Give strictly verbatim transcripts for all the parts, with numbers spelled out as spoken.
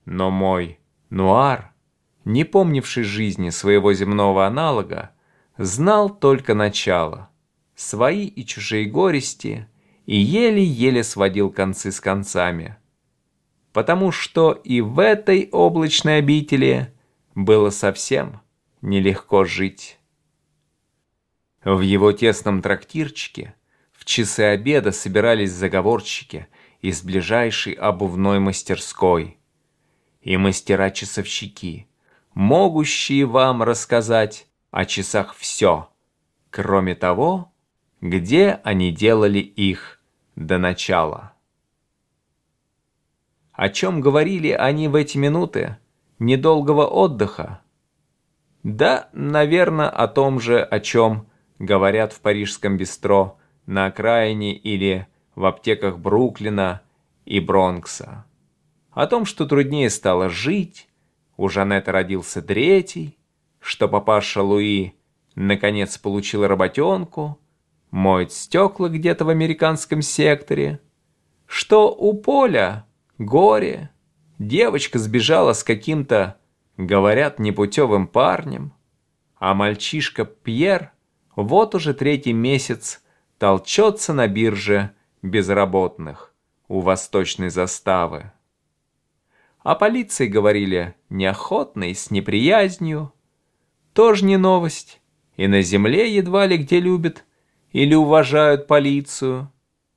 Но мой Нуар, не помнивший жизни своего земного аналога, знал только начало, свои и чужие горести, и еле-еле сводил концы с концами. Потому что и в этой облачной обители было совсем нелегко жить. В его тесном трактирчике в часы обеда собирались заговорщики из ближайшей обувной мастерской и мастера-часовщики, могущие вам рассказать о часах все, кроме того, где они делали их до начала. О чем говорили они в эти минуты недолгого отдыха? Да, наверное, о том же, о чем говорят в парижском бистро на окраине или в аптеках Бруклина и Бронкса. О том, что труднее стало жить, у Жанетты родился третий, что папаша Луи наконец получил работенку, моет стекла где-то в американском секторе, что у Поля горе, девочка сбежала с каким-то, говорят, непутевым парнем, а мальчишка Пьер вот уже третий месяц толчется на бирже безработных у восточной заставы. О полиции говорили неохотно и с неприязнью. Тоже не новость. И на земле едва ли где любят или уважают полицию.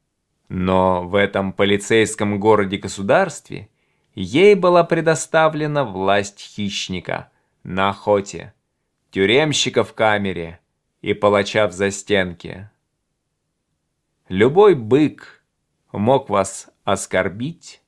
Но в этом полицейском городе-государстве ей была предоставлена власть хищника на охоте, тюремщика в камере и палача в застенке. Любой бык мог вас оскорбить,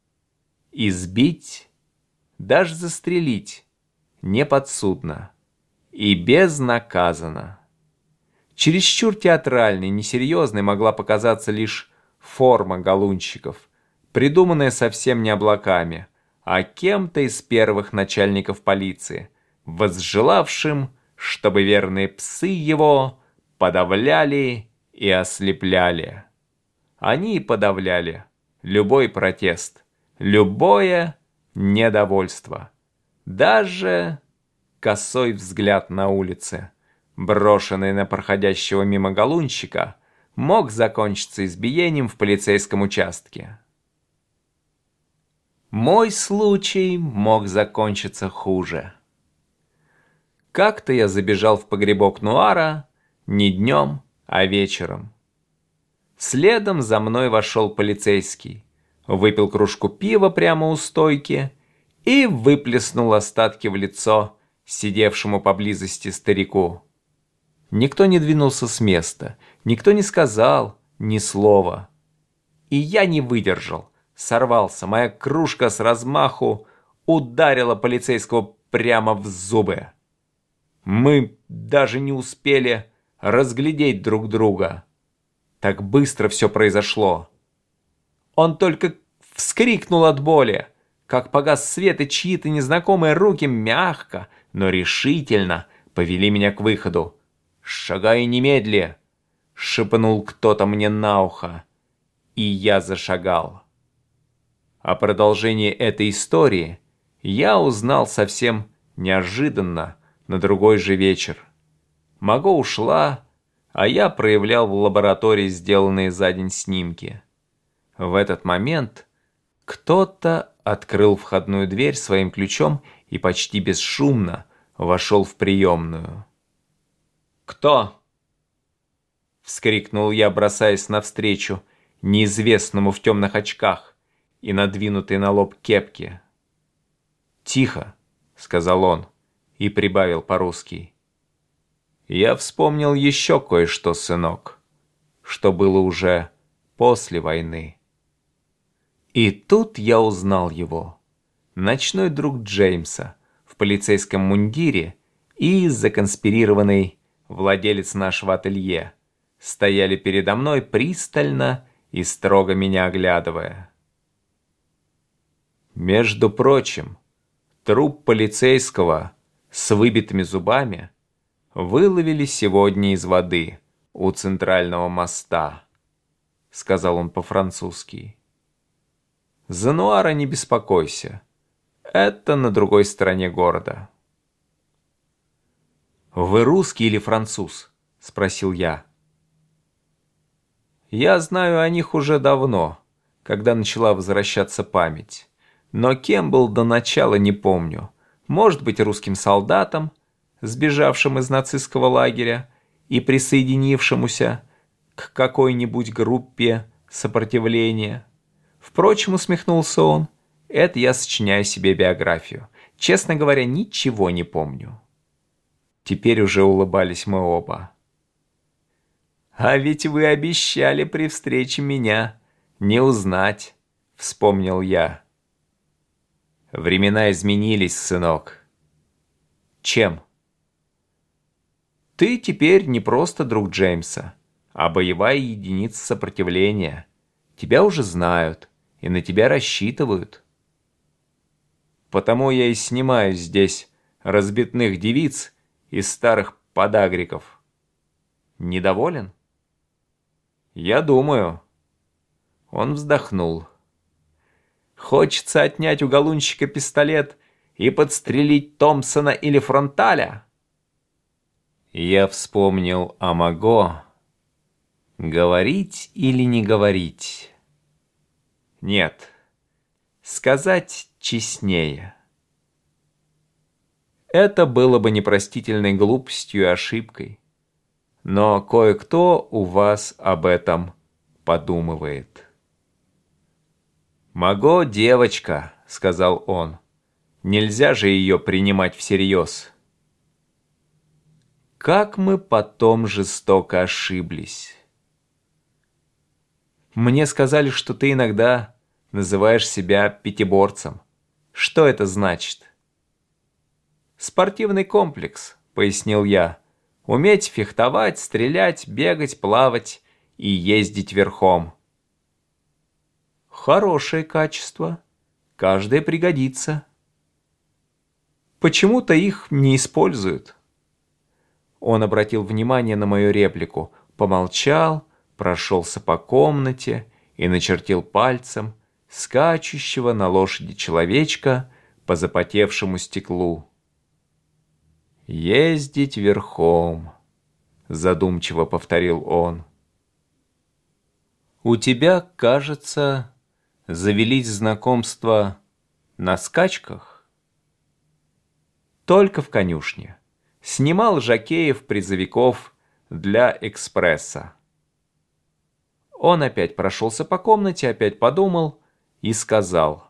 избить, даже застрелить неподсудно и безнаказанно. Чересчур театральной, несерьезной могла показаться лишь форма галунщиков, придуманная совсем не облаками, а кем-то из первых начальников полиции, возжелавшим, чтобы верные псы его подавляли и ослепляли. Они и подавляли любой протест, любое недовольство, даже косой взгляд на улице, брошенный на проходящего мимо галунщика, мог закончиться избиением в полицейском участке. Мой случай мог закончиться хуже. Как-то я забежал в погребок Нуара не днем, а вечером. Следом за мной вошел полицейский, выпил кружку пива прямо у стойки и выплеснул остатки в лицо сидевшему поблизости старику. Никто не двинулся с места, никто не сказал ни слова. И я не выдержал, сорвался, моя кружка с размаху ударила полицейского прямо в зубы. Мы даже не успели разглядеть друг друга. Так быстро все произошло. Он только вскрикнул от боли, как погас свет, и чьи-то незнакомые руки мягко, но решительно повели меня к выходу. «Шагай немедли!» — шепнул кто-то мне на ухо, и я зашагал. О продолжении этой истории я узнал совсем неожиданно на другой же вечер. Маго ушла, а я проявлял в лаборатории сделанные за день снимки. В этот момент кто-то открыл входную дверь своим ключом и почти бесшумно вошел в приемную. «Кто?» — вскрикнул я, бросаясь навстречу неизвестному в темных очках и надвинутой на лоб кепке. «Тихо», — сказал он и прибавил по-русски. «Я вспомнил еще кое-что, сынок, что было уже после войны». И тут я узнал его, ночной друг Джеймса в полицейском мундире и законспирированный владелец нашего ателье, стояли передо мной пристально и строго меня оглядывая. Между прочим, труп полицейского с выбитыми зубами выловили сегодня из воды у центрального моста, сказал он по-французски. За Нуара не беспокойся, Это на другой стороне города. «Вы русский или француз?» – спросил я. Я знаю о них уже давно, когда начала возвращаться память. Но кем был до начала, не помню. Может быть, русским солдатом, сбежавшим из нацистского лагеря и присоединившемуся к какой-нибудь группе сопротивления. Впрочем, усмехнулся он, это я сочиняю себе биографию. Честно говоря, ничего не помню. Теперь уже улыбались мы оба. «А ведь вы обещали при встрече меня не узнать», — вспомнил я. «Времена изменились, сынок». «Чем?» «Ты теперь не просто друг Джеймса, а боевая единица сопротивления. Тебя уже знают и на тебя рассчитывают. Потому я и снимаю здесь разбитных девиц из старых подагриков. Недоволен?» «Я думаю». Он вздохнул. «Хочется отнять у галунщика пистолет и подстрелить Томпсона или Фронталя?» Я вспомнил о Маго. Говорить или не говорить? Нет, сказать честнее. Это было бы непростительной глупостью и ошибкой. Но кое-кто у вас об этом подумывает. «Маго девочка», — сказал он. «Нельзя же ее принимать всерьез». Как мы потом жестоко ошиблись. Мне сказали, что ты иногда называешь себя пятиборцем. Что это значит? «Спортивный комплекс», — пояснил я. «Уметь фехтовать, стрелять, бегать, плавать и ездить верхом». Хорошее качество. Каждое пригодится. Почему-то их не используют. Он обратил внимание на мою реплику, помолчал, прошелся по комнате и начертил пальцем скачущего на лошади человечка по запотевшему стеклу. «Ездить верхом», — задумчиво повторил он. «У тебя, кажется, завелись знакомства на скачках?» «Только в конюшне. Снимал жокеев-призовиков для экспресса». Он опять прошелся по комнате, опять подумал и сказал.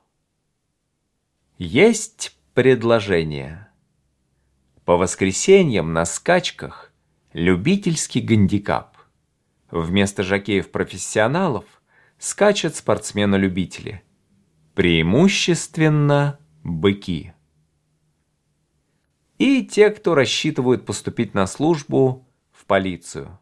«Есть предложение. По воскресеньям на скачках любительский гандикап. Вместо жокеев-профессионалов скачут спортсмены-любители. Преимущественно быки. И те, кто рассчитывают поступить на службу в полицию».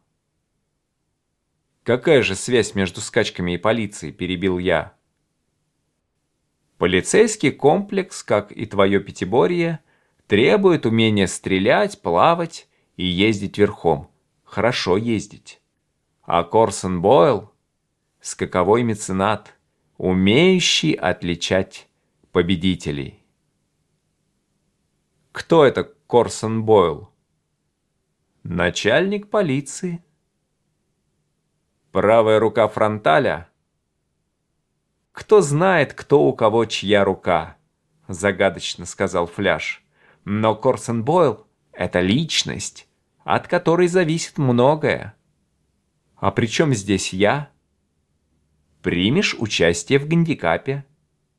«Какая же связь между скачками и полицией?» – перебил я. «Полицейский комплекс, как и твое пятиборье, требует умения стрелять, плавать и ездить верхом. Хорошо ездить. А Корсон Бойл – скаковой меценат, умеющий отличать победителей». «Кто это Корсон Бойл?» «Начальник полиции». «Правая рука Фронталя?» «Кто знает, кто у кого чья рука», — загадочно сказал Фляж. «Но Корсон Бойл — это личность, от которой зависит многое. А при чем здесь я? Примешь участие в гандикапе?»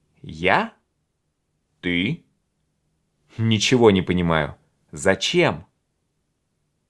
«Я? Ты?» «Ничего не понимаю. Зачем?»